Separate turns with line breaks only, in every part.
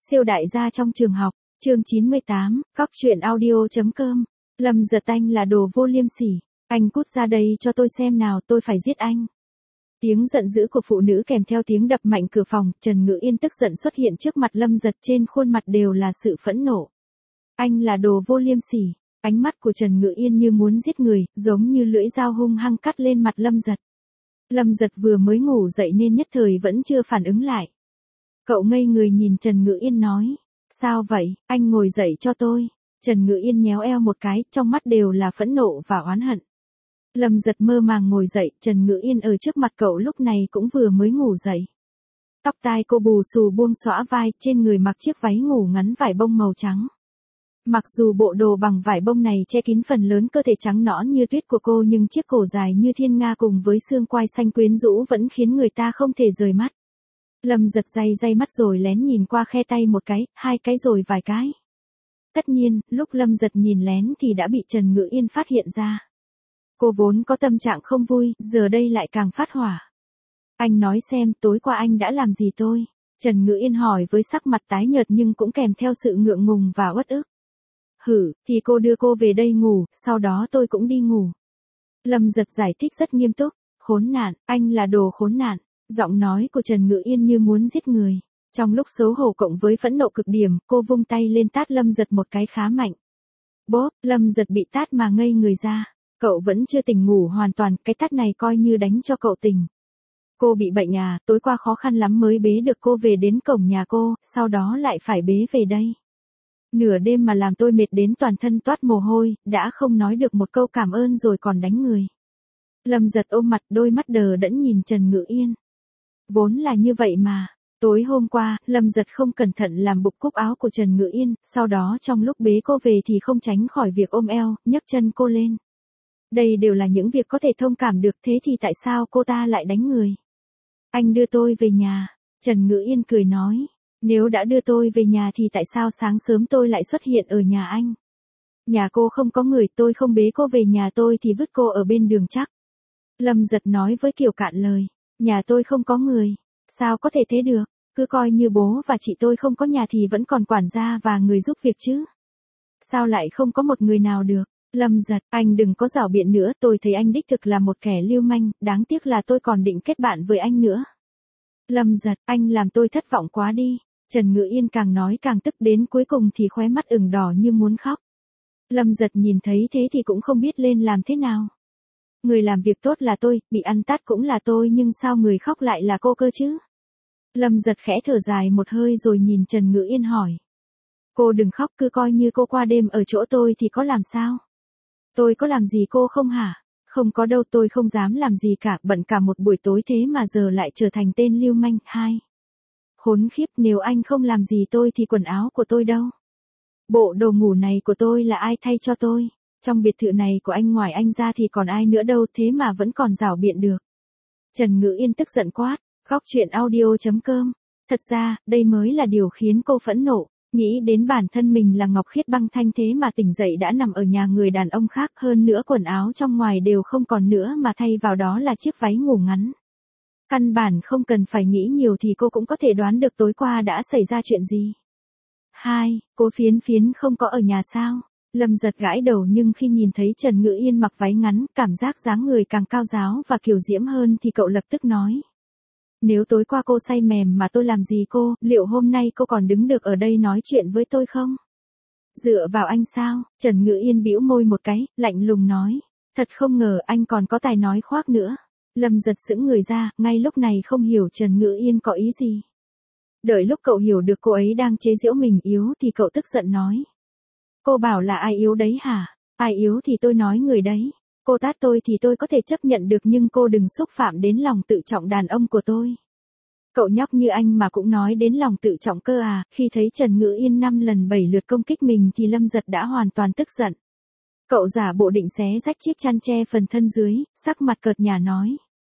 Siêu đại gia trong trường học, chương 98, Cóc truyện audio.com. Lâm Giật, anh là đồ vô liêm sỉ, anh cút ra đây cho tôi xem nào, tôi phải giết anh. Tiếng giận dữ của phụ nữ kèm theo tiếng đập mạnh cửa phòng, Trần Ngữ Yên tức giận xuất hiện trước mặt Lâm Giật, trên khuôn mặt đều là sự phẫn nộ. Anh là đồ vô liêm sỉ. Ánh mắt của Trần Ngữ Yên như muốn giết người, giống như lưỡi dao hung hăng cắt lên mặt Lâm Giật. Lâm Giật vừa mới ngủ dậy nên nhất thời vẫn chưa phản ứng lại. Cậu ngây người nhìn Trần Ngữ Yên nói, sao vậy, anh ngồi dậy cho tôi. Trần Ngữ Yên nhéo eo một cái, trong mắt đều là phẫn nộ và oán hận. Lâm Giật mơ màng ngồi dậy, Trần Ngữ Yên ở trước mặt cậu lúc này cũng vừa mới ngủ dậy. Tóc tai cô bù xù buông xõa vai, trên người mặc chiếc váy ngủ ngắn vải bông màu trắng. Mặc dù bộ đồ bằng vải bông này che kín phần lớn cơ thể trắng nõn như tuyết của cô, nhưng chiếc cổ dài như thiên nga cùng với xương quai xanh quyến rũ vẫn khiến người ta không thể rời mắt. Lâm Giật day mắt rồi lén nhìn qua khe tay một cái, hai cái rồi vài cái. Tất nhiên, lúc Lâm Giật nhìn lén thì đã bị Trần Ngữ Yên phát hiện ra. Cô vốn có tâm trạng không vui, giờ đây lại càng phát hỏa. Anh nói xem, tối qua anh đã làm gì tôi? Trần Ngữ Yên hỏi với sắc mặt tái nhợt nhưng cũng kèm theo sự ngượng ngùng và uất ức. Thì cô đưa cô về đây ngủ, sau đó tôi cũng đi ngủ. Lâm Giật giải thích rất nghiêm túc, khốn nạn, anh là đồ khốn nạn. Giọng nói của Trần Ngữ Yên như muốn giết người. Trong lúc xấu hổ cộng với phẫn nộ cực điểm, cô vung tay lên tát Lâm Giật một cái khá mạnh. Bốp, Lâm Giật bị tát mà ngây người ra. Cậu vẫn chưa tỉnh ngủ hoàn toàn, cái tát này coi như đánh cho cậu tỉnh. Cô bị bệnh à, tối qua khó khăn lắm mới bế được cô về đến cổng nhà cô, sau đó lại phải bế về đây. Nửa đêm mà làm tôi mệt đến toàn thân toát mồ hôi, đã không nói được một câu cảm ơn rồi còn đánh người. Lâm Giật ôm mặt, đôi mắt đờ đẫn nhìn Trần Ngữ Yên. Vốn là như vậy mà. Tối hôm qua, Lâm Giật không cẩn thận làm bục cúc áo của Trần Ngữ Yên, sau đó trong lúc bế cô về thì không tránh khỏi việc ôm eo, nhấc chân cô lên. Đây đều là những việc có thể thông cảm được, thế thì tại sao cô ta lại đánh người? Anh đưa tôi về nhà. Trần Ngữ Yên cười nói. Nếu đã đưa tôi về nhà thì tại sao sáng sớm tôi lại xuất hiện ở nhà anh? Nhà cô không có người, tôi không bế cô về nhà tôi thì vứt cô ở bên đường chắc. Lâm Giật nói với kiểu cạn lời. Nhà tôi không có người. Sao có thể thế được? Cứ coi như bố và chị tôi không có nhà thì vẫn còn quản gia và người giúp việc chứ. Sao lại không có một người nào được? Lâm Giật, anh đừng có giảo biện nữa, tôi thấy anh đích thực là một kẻ lưu manh, đáng tiếc là tôi còn định kết bạn với anh nữa. Lâm Giật, anh làm tôi thất vọng quá đi. Trần Ngữ Yên càng nói càng tức, đến cuối cùng thì khóe mắt ửng đỏ như muốn khóc. Lâm Giật nhìn thấy thế thì cũng không biết lên làm thế nào. Người làm việc tốt là tôi, bị ăn tát cũng là tôi, nhưng sao người khóc lại là cô cơ chứ? Lâm Giật khẽ thở dài một hơi rồi nhìn Trần Ngữ Yên hỏi. Cô đừng khóc, cứ coi như cô qua đêm ở chỗ tôi thì có làm sao? Tôi có làm gì cô không hả? Không có đâu, tôi không dám làm gì cả, bận cả một buổi tối thế mà giờ lại trở thành tên lưu manh. Khốn khiếp, nếu anh không làm gì tôi thì quần áo của tôi đâu? Bộ đồ ngủ này của tôi là ai thay cho tôi? Trong biệt thự này của anh ngoài anh ra thì còn ai nữa đâu, thế mà vẫn còn giảo biện được. Trần Ngữ Yên tức giận quát, Cóc truyện audio.com. Thật ra, đây mới là điều khiến cô phẫn nộ, nghĩ đến bản thân mình là Ngọc Khiết Băng Thanh thế mà tỉnh dậy đã nằm ở nhà người đàn ông khác, hơn nữa quần áo trong ngoài đều không còn nữa mà thay vào đó là chiếc váy ngủ ngắn. Căn bản không cần phải nghĩ nhiều thì cô cũng có thể đoán được tối qua đã xảy ra chuyện gì. Cô Phiến Phiến không có ở nhà sao? Lâm Giật gãi đầu, nhưng khi nhìn thấy Trần Ngữ Yên mặc váy ngắn, cảm giác dáng người càng cao ráo và kiều diễm hơn thì cậu lập tức nói. Nếu tối qua cô say mềm mà tôi làm gì cô, liệu hôm nay cô còn đứng được ở đây nói chuyện với tôi không? Dựa vào anh sao? Trần Ngữ Yên bĩu môi một cái, lạnh lùng nói. Thật không ngờ anh còn có tài nói khoác nữa. Lâm Giật sững người ra, ngay lúc này không hiểu Trần Ngữ Yên có ý gì. Đợi lúc cậu hiểu được cô ấy đang chế giễu mình yếu thì cậu tức giận nói. Cô bảo là ai yếu đấy hả? Ai yếu thì tôi nói người đấy. Cô tát tôi thì tôi có thể chấp nhận được, nhưng cô đừng xúc phạm đến lòng tự trọng đàn ông của tôi. Cậu nhóc như anh mà cũng nói đến lòng tự trọng cơ à? Khi thấy Trần Ngữ Yên 5 lần 7 lượt công kích mình thì Lâm Giật đã hoàn toàn tức giận. Cậu giả bộ định xé rách chiếc chăn che phần thân dưới, sắc mặt cợt nhả nói.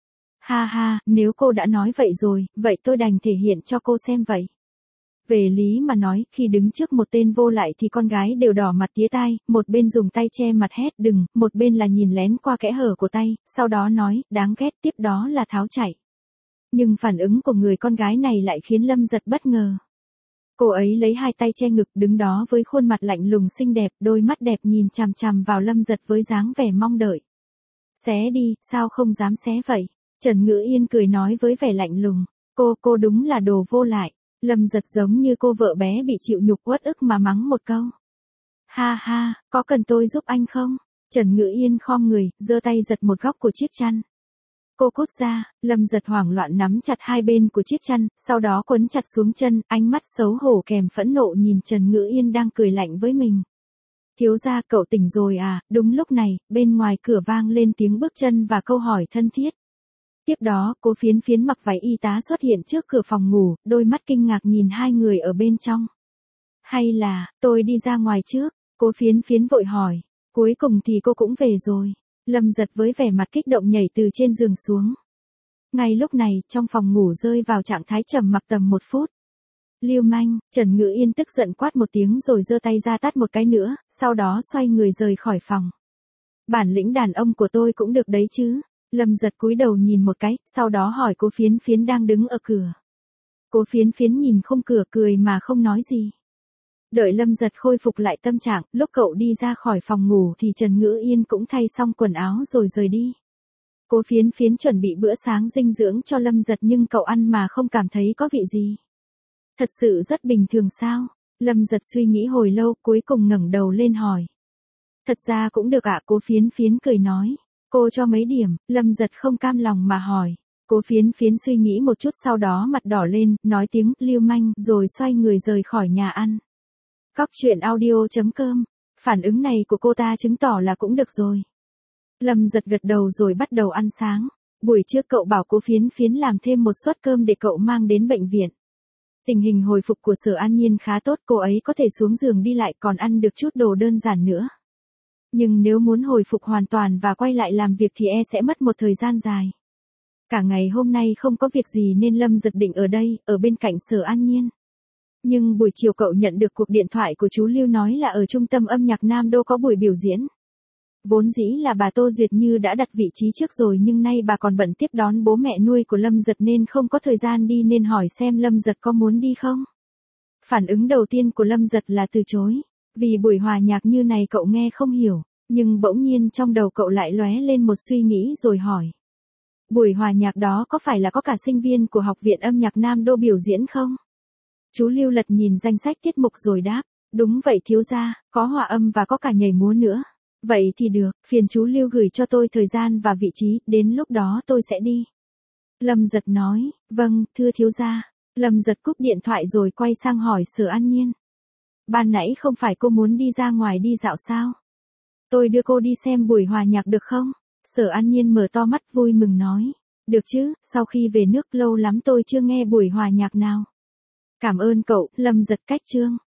Nếu cô đã nói vậy rồi, vậy tôi đành thể hiện cho cô xem vậy. Về lý mà nói, khi đứng trước một tên vô lại thì con gái đều đỏ mặt tía tai, một bên dùng tay che mặt hét đừng, một bên là nhìn lén qua kẽ hở của tay, sau đó nói, đáng ghét, tiếp đó là tháo chạy. Nhưng phản ứng của người con gái này lại khiến Lâm Giật bất ngờ. Cô ấy lấy hai tay che ngực đứng đó với khuôn mặt lạnh lùng xinh đẹp, đôi mắt đẹp nhìn chằm chằm vào Lâm Giật với dáng vẻ mong đợi. Xé đi, sao không dám xé vậy? Trần Ngữ Yên cười nói với vẻ lạnh lùng. Cô đúng là đồ vô lại. Lâm Giật giống như cô vợ bé bị chịu nhục uất ức mà mắng một câu. Ha ha, có cần tôi giúp anh không? Trần Ngữ Yên khom người, giơ tay giật một góc của chiếc chăn. Cô cút ra, Lâm Giật hoảng loạn nắm chặt hai bên của chiếc chăn, sau đó quấn chặt xuống chân, ánh mắt xấu hổ kèm phẫn nộ nhìn Trần Ngữ Yên đang cười lạnh với mình. Thiếu gia, cậu tỉnh rồi à? Đúng lúc này, bên ngoài cửa vang lên tiếng bước chân và câu hỏi thân thiết. Tiếp đó, cô Phiến Phiến mặc váy y tá xuất hiện trước cửa phòng ngủ, đôi mắt kinh ngạc nhìn hai người ở bên trong. Hay là, tôi đi ra ngoài trước? Cô Phiến Phiến vội hỏi. Cuối cùng thì cô cũng về rồi. Lâm Giật với vẻ mặt kích động nhảy từ trên giường xuống. Ngay lúc này, trong phòng ngủ rơi vào trạng thái trầm mặc tầm 1 phút. Lưu manh, Trần Ngữ Yên tức giận quát một tiếng rồi giơ tay ra tát một cái nữa, sau đó xoay người rời khỏi phòng. Bản lĩnh đàn ông của tôi cũng được đấy chứ. Lâm Giật cúi đầu nhìn một cái, sau đó hỏi cô Phiến Phiến đang đứng ở cửa. Cô Phiến Phiến nhìn khung cửa cười mà không nói gì. Đợi Lâm Giật khôi phục lại tâm trạng, lúc cậu đi ra khỏi phòng ngủ thì Trần Ngữ Yên cũng thay xong quần áo rồi rời đi. Cô Phiến Phiến chuẩn bị bữa sáng dinh dưỡng cho Lâm Giật nhưng cậu ăn mà không cảm thấy có vị gì. Thật sự rất bình thường sao? Lâm Giật suy nghĩ hồi lâu cuối cùng ngẩng đầu lên hỏi. Thật ra cũng được ạ, cô Phiến Phiến cười nói. Cô cho mấy điểm? Lâm Giật không cam lòng mà hỏi. Cô Phiến Phiến suy nghĩ một chút sau đó mặt đỏ lên, nói tiếng lưu manh rồi xoay người rời khỏi nhà ăn. Cóc truyện audio.com. Phản ứng này của cô ta chứng tỏ là cũng được rồi. Lâm Giật gật đầu rồi bắt đầu ăn sáng. Buổi trước cậu bảo cô Phiến Phiến làm thêm một suất cơm để cậu mang đến bệnh viện. Tình hình hồi phục của Sở An Nhiên khá tốt, cô ấy có thể xuống giường đi lại còn ăn được chút đồ đơn giản nữa. Nhưng nếu muốn hồi phục hoàn toàn và quay lại làm việc thì sẽ mất một thời gian dài. Cả ngày hôm nay không có việc gì nên Lâm Giật định ở đây, ở bên cạnh Sở An Nhiên. Nhưng buổi chiều cậu nhận được cuộc điện thoại của chú Lưu nói là ở trung tâm âm nhạc Nam Đô có buổi biểu diễn. Vốn dĩ là bà Tô Duyệt Như đã đặt vị trí trước rồi nhưng nay bà còn bận tiếp đón bố mẹ nuôi của Lâm Giật nên không có thời gian đi nên hỏi xem Lâm Giật có muốn đi không. Phản ứng đầu tiên của Lâm Giật là từ chối. Vì buổi hòa nhạc như này cậu nghe không hiểu, nhưng bỗng nhiên trong đầu cậu lại lóe lên một suy nghĩ rồi hỏi. Buổi hòa nhạc đó có phải là có cả sinh viên của Học viện Âm nhạc Nam Đô biểu diễn không? Chú Lưu lật nhìn danh sách tiết mục rồi đáp. Đúng vậy thiếu gia, có hòa âm và có cả nhảy múa nữa. Vậy thì được, phiền chú Lưu gửi cho tôi thời gian và vị trí, đến lúc đó tôi sẽ đi. Lâm Giật nói, vâng, thưa thiếu gia. Lâm Giật cúp điện thoại rồi quay sang hỏi Sở An Nhiên. Ban nãy không phải cô muốn đi ra ngoài đi dạo sao? Tôi đưa cô đi xem buổi hòa nhạc được không? Sở An Nhiên mở to mắt vui mừng nói. Được chứ, sau khi về nước lâu lắm tôi chưa nghe buổi hòa nhạc nào. Cảm ơn cậu, Lâm Giật cách chương.